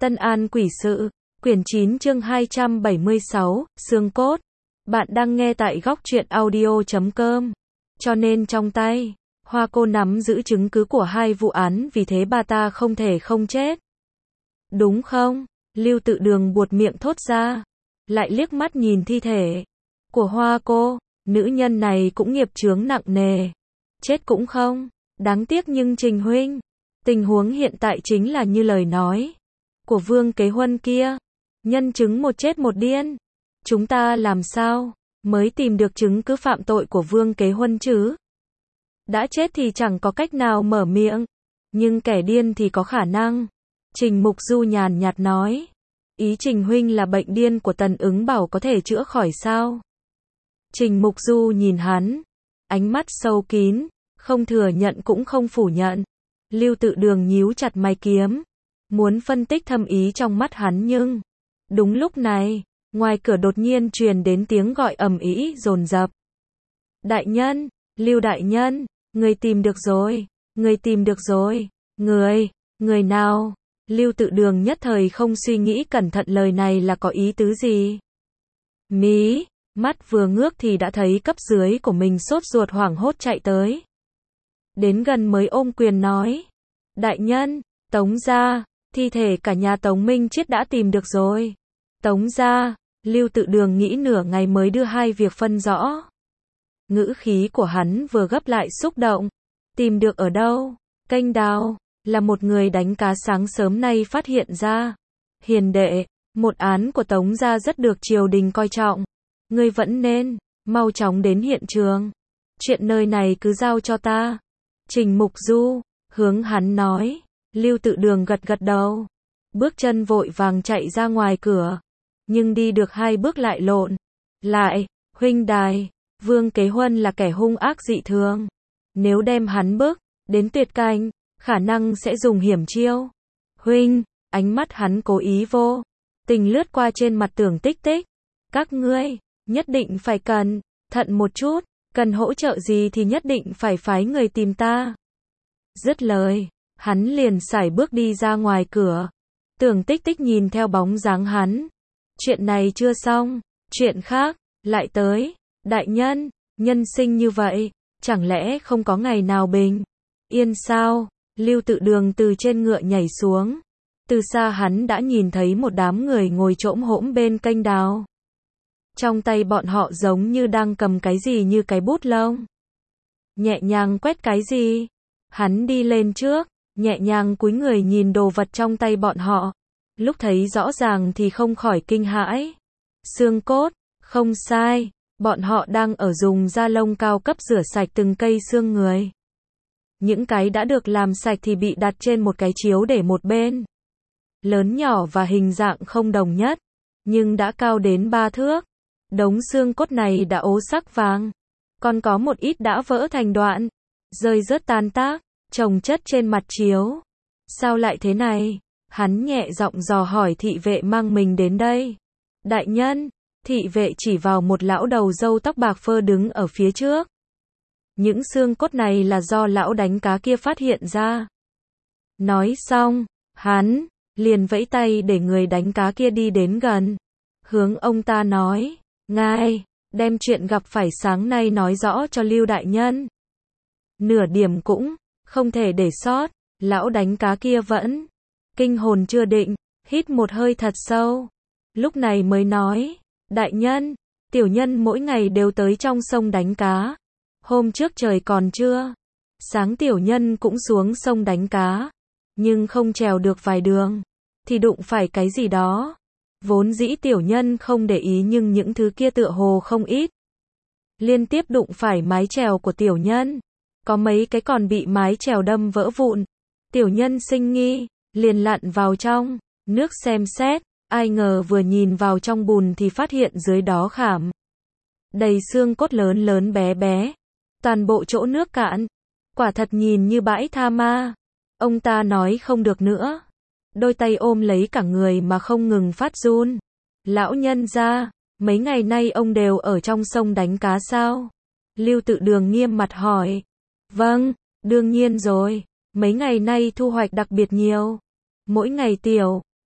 Tân An Quỷ Sự, quyển 9 chương 276, Xương Cốt. Bạn đang nghe tại góc truyện audio.com. Cho nên trong tay, Hoa cô nắm giữ chứng cứ của hai vụ án, vì thế bà ta không thể không chết. Đúng không? Lưu Tự Đường buột miệng thốt ra, lại liếc mắt nhìn thi thể của Hoa cô, nữ nhân này cũng nghiệp chướng nặng nề. Chết cũng không đáng tiếc, nhưng Trình huynh, tình huống hiện tại chính là như lời nói của Vương Kế Huân kia, nhân chứng một chết một điên. Chúng ta làm sao mới tìm được chứng cứ phạm tội của Vương Kế Huân chứ? Đã chết thì chẳng có cách nào mở miệng, nhưng kẻ điên thì có khả năng. Trình Mục Du nhàn nhạt nói, ý Trình huynh là bệnh điên của Tần Ứng Bảo có thể chữa khỏi sao? Trình Mục Du nhìn hắn, ánh mắt sâu kín, không thừa nhận cũng không phủ nhận. Lưu Tự Đường nhíu chặt mày kiếm, muốn phân tích thâm ý trong mắt hắn, nhưng đúng lúc này, ngoài cửa đột nhiên truyền đến tiếng gọi ầm ĩ dồn dập. Đại nhân, Lưu đại nhân, người tìm được rồi, người tìm được rồi. Người nào? Lưu Tự Đường nhất thời không suy nghĩ cẩn thận lời này là có ý tứ gì. Mắt vừa ngước thì đã thấy cấp dưới của mình sốt ruột hoảng hốt chạy tới. Đến gần mới ôm quyền nói, đại nhân, Tống gia, thi thể cả nhà Tống Minh Chiết đã tìm được rồi. Tống gia, Lưu Tự Đường nghĩ nửa ngày mới đưa hai việc phân rõ. Ngữ khí của hắn vừa gấp lại xúc động. Tìm được ở đâu? Kênh đào, là một người đánh cá sáng sớm nay phát hiện ra. Hiền đệ, một án của Tống gia rất được triều đình coi trọng. Ngươi vẫn nên mau chóng đến hiện trường. Chuyện nơi này cứ giao cho ta. Trình Mục Du hướng hắn nói. Lưu Tự Đường gật gật đầu, bước chân vội vàng chạy ra ngoài cửa, nhưng đi được hai bước lại lộn lại. Huynh đài, Vương Kế Huân là kẻ hung ác dị thường, nếu đem hắn bước đến tuyệt cảnh, khả năng sẽ dùng hiểm chiêu. Huynh, ánh mắt hắn cố ý vô tình lướt qua trên mặt Tưởng Tích Tích. Các ngươi nhất định phải cẩn thận một chút, cần hỗ trợ gì thì nhất định phải phái người tìm ta. Dứt lời, hắn liền sải bước đi ra ngoài cửa. Tưởng Tích Tích nhìn theo bóng dáng hắn. Chuyện này chưa xong, chuyện khác lại tới. Đại nhân, nhân sinh như vậy, chẳng lẽ không có ngày nào bình yên sao? Lưu Tự Đường từ trên ngựa nhảy xuống. Từ xa hắn đã nhìn thấy một đám người ngồi chỗm hỗm bên kênh đào. Trong tay bọn họ giống như đang cầm cái gì như cái bút lông, nhẹ nhàng quét cái gì. Hắn đi lên trước, nhẹ nhàng cúi người nhìn đồ vật trong tay bọn họ. Lúc thấy rõ ràng thì không khỏi kinh hãi. Xương cốt, không sai, bọn họ đang ở dùng da lông cao cấp rửa sạch từng cây xương người. Những cái đã được làm sạch thì bị đặt trên một cái chiếu để một bên. Lớn nhỏ và hình dạng không đồng nhất, nhưng đã cao đến 3 thước. Đống xương cốt này đã ố sắc vàng, còn có một ít đã vỡ thành đoạn, rơi rớt tan tác, chồng chất trên mặt chiếu. Sao lại thế này? Hắn nhẹ giọng dò hỏi thị vệ mang mình đến đây. Đại nhân, thị vệ chỉ vào một lão đầu râu tóc bạc phơ đứng ở phía trước. Những xương cốt này là do lão đánh cá kia phát hiện ra. Nói xong, hắn liền vẫy tay để người đánh cá kia đi đến gần. Hướng ông ta nói, ngài, đem chuyện gặp phải sáng nay nói rõ cho Lưu đại nhân. Nửa điểm cũng không thể để sót. Lão đánh cá kia vẫn kinh hồn chưa định, hít một hơi thật sâu. Lúc này mới nói, đại nhân, tiểu nhân mỗi ngày đều tới trong sông đánh cá. Hôm trước trời còn trưa, sáng tiểu nhân cũng xuống sông đánh cá, nhưng không trèo được vài đường, thì đụng phải cái gì đó. Vốn dĩ tiểu nhân không để ý, nhưng những thứ kia tựa hồ không ít. Liên tiếp đụng phải mái chèo của tiểu nhân, có mấy cái còn bị mái chèo đâm vỡ vụn. Tiểu nhân sinh nghi, liền lặn vào trong nước xem xét, ai ngờ vừa nhìn vào trong bùn thì phát hiện dưới đó khảm đầy xương cốt lớn lớn bé bé, toàn bộ chỗ nước cạn, quả thật nhìn như bãi tha ma. Ông ta nói không được nữa, đôi tay ôm lấy cả người mà không ngừng phát run. Lão nhân gia, mấy ngày nay ông đều ở trong sông đánh cá sao? Lưu Tự Đường nghiêm mặt hỏi. Vâng, đương nhiên rồi, mấy ngày nay thu hoạch đặc biệt nhiều. Mỗi ngày tiểu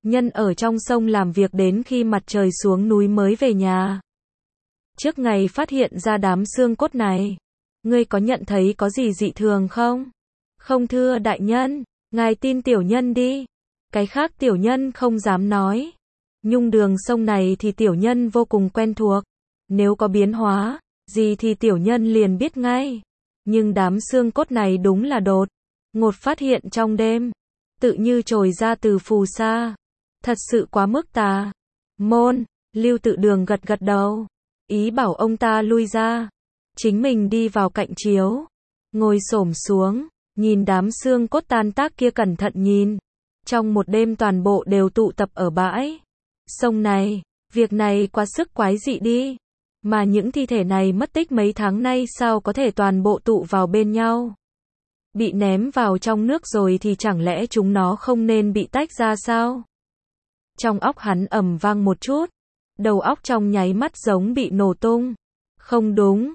nhân ở trong sông làm việc đến khi mặt trời xuống núi mới về nhà. Trước ngày phát hiện ra đám xương cốt này, ngươi có nhận thấy có gì dị thường không? Không thưa đại nhân, ngài tin tiểu nhân đi. Cái khác tiểu nhân không dám nói. Nhung đường sông này thì tiểu nhân vô cùng quen thuộc. Nếu có biến hóa gì thì tiểu nhân liền biết ngay. Nhưng đám xương cốt này đúng là đột ngột phát hiện trong đêm, tự như trồi ra từ phù sa. Thật sự quá mức tà môn. Lưu Tự Đường gật gật đầu, ý bảo ông ta lui ra, chính mình đi vào cạnh chiếu, ngồi xổm xuống, nhìn đám xương cốt tan tác kia cẩn thận nhìn. Trong một đêm toàn bộ đều tụ tập ở bãi sông này, việc này quá sức quái dị đi. Mà những thi thể này mất tích mấy tháng nay sao có thể toàn bộ tụ vào bên nhau? Bị ném vào trong nước rồi thì chẳng lẽ chúng nó không nên bị tách ra sao? Trong óc hắn ầm vang một chút, đầu óc trong nháy mắt giống bị nổ tung. Không đúng,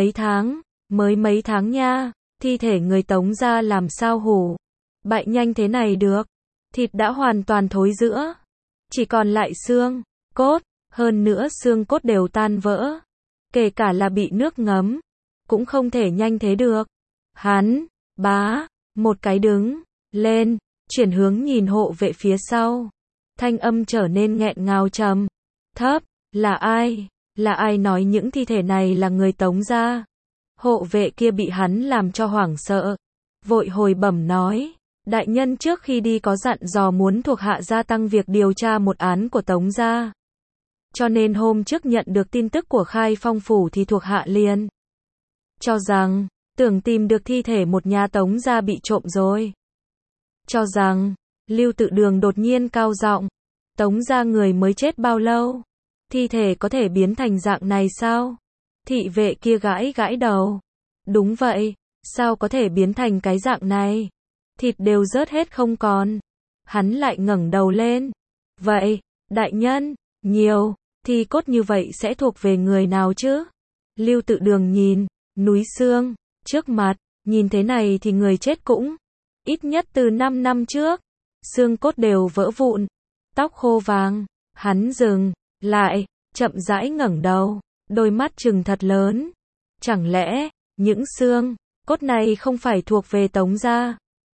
mới mấy tháng nha, thi thể người Tống gia làm sao hủ bại nhanh thế này được? Thịt đã hoàn toàn thối rữa, chỉ còn lại xương cốt, hơn nữa xương cốt đều tan vỡ, kể cả là bị nước ngấm, cũng không thể nhanh thế được. Hắn, một cái đứng lên, chuyển hướng nhìn hộ vệ phía sau. Thanh âm trở nên nghẹn ngào trầm thấp, là ai? Là ai nói những thi thể này là người Tống gia? Hộ vệ kia bị hắn làm cho hoảng sợ, vội hồi bẩm nói, đại nhân trước khi đi có dặn dò muốn thuộc hạ gia tăng việc điều tra một án của Tống gia. Cho nên hôm trước nhận được tin tức của Khai Phong phủ thì thuộc hạ liền cho rằng, tưởng tìm được thi thể một nhà Tống gia bị trộm rồi. Cho rằng, Lưu Tự Đường đột nhiên cao giọng, Tống gia người mới chết bao lâu? Thi thể có thể biến thành dạng này sao? Thị vệ kia gãi gãi đầu. Đúng vậy, sao có thể biến thành cái dạng này? Thịt đều rớt hết không còn. Hắn lại ngẩng đầu lên. Vậy, đại nhân, nhiều thi cốt như vậy sẽ thuộc về người nào chứ? Lưu Tự Đường nhìn núi xương trước mặt, nhìn thế này thì người chết cũng ít nhất từ 5 năm trước. Xương cốt đều vỡ vụn, tóc khô vàng. Hắn dừng lại, chậm rãi ngẩng đầu, đôi mắt trừng thật lớn. Chẳng lẽ những xương cốt này không phải thuộc về Tống gia,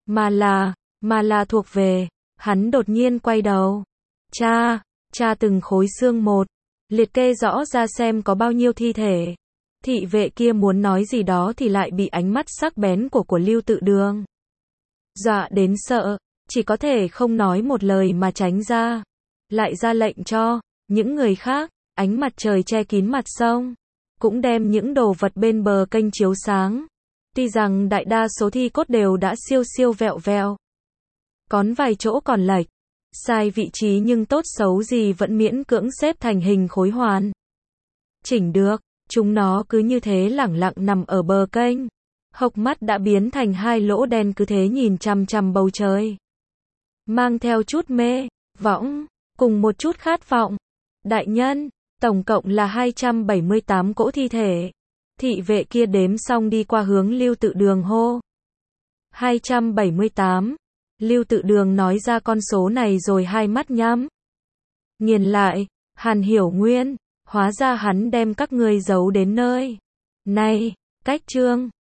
mà là thuộc về... Hắn đột nhiên quay đầu. Cha từng khối xương một, liệt kê rõ ra xem có bao nhiêu thi thể. Thị vệ kia muốn nói gì đó thì lại bị ánh mắt sắc bén của Lưu Tự Đường dọa đến sợ, chỉ có thể không nói một lời mà tránh ra. Lại ra lệnh cho những người khác, ánh mặt trời che kín mặt sông, cũng đem những đồ vật bên bờ kênh chiếu sáng. Tuy rằng đại đa số thi cốt đều đã siêu vẹo vẹo, còn vài chỗ còn lệch, sai vị trí nhưng tốt xấu gì vẫn miễn cưỡng xếp thành hình khối hoàn chỉnh được. Chúng nó cứ như thế lẳng lặng nằm ở bờ kênh, hốc mắt đã biến thành hai lỗ đen cứ thế nhìn chằm chằm bầu trời, mang theo chút mê võng cùng một chút khát vọng. Đại nhân, tổng cộng là 278 cỗ thi thể. Thị vệ kia đếm xong đi qua hướng Lưu Tự Đường hô. 278. Lưu Tự Đường nói ra con số này rồi hai mắt nhắm nghiền lại. Hàn Hiểu Nguyên, hóa ra hắn đem các ngươi giấu đến nơi này. Cách chương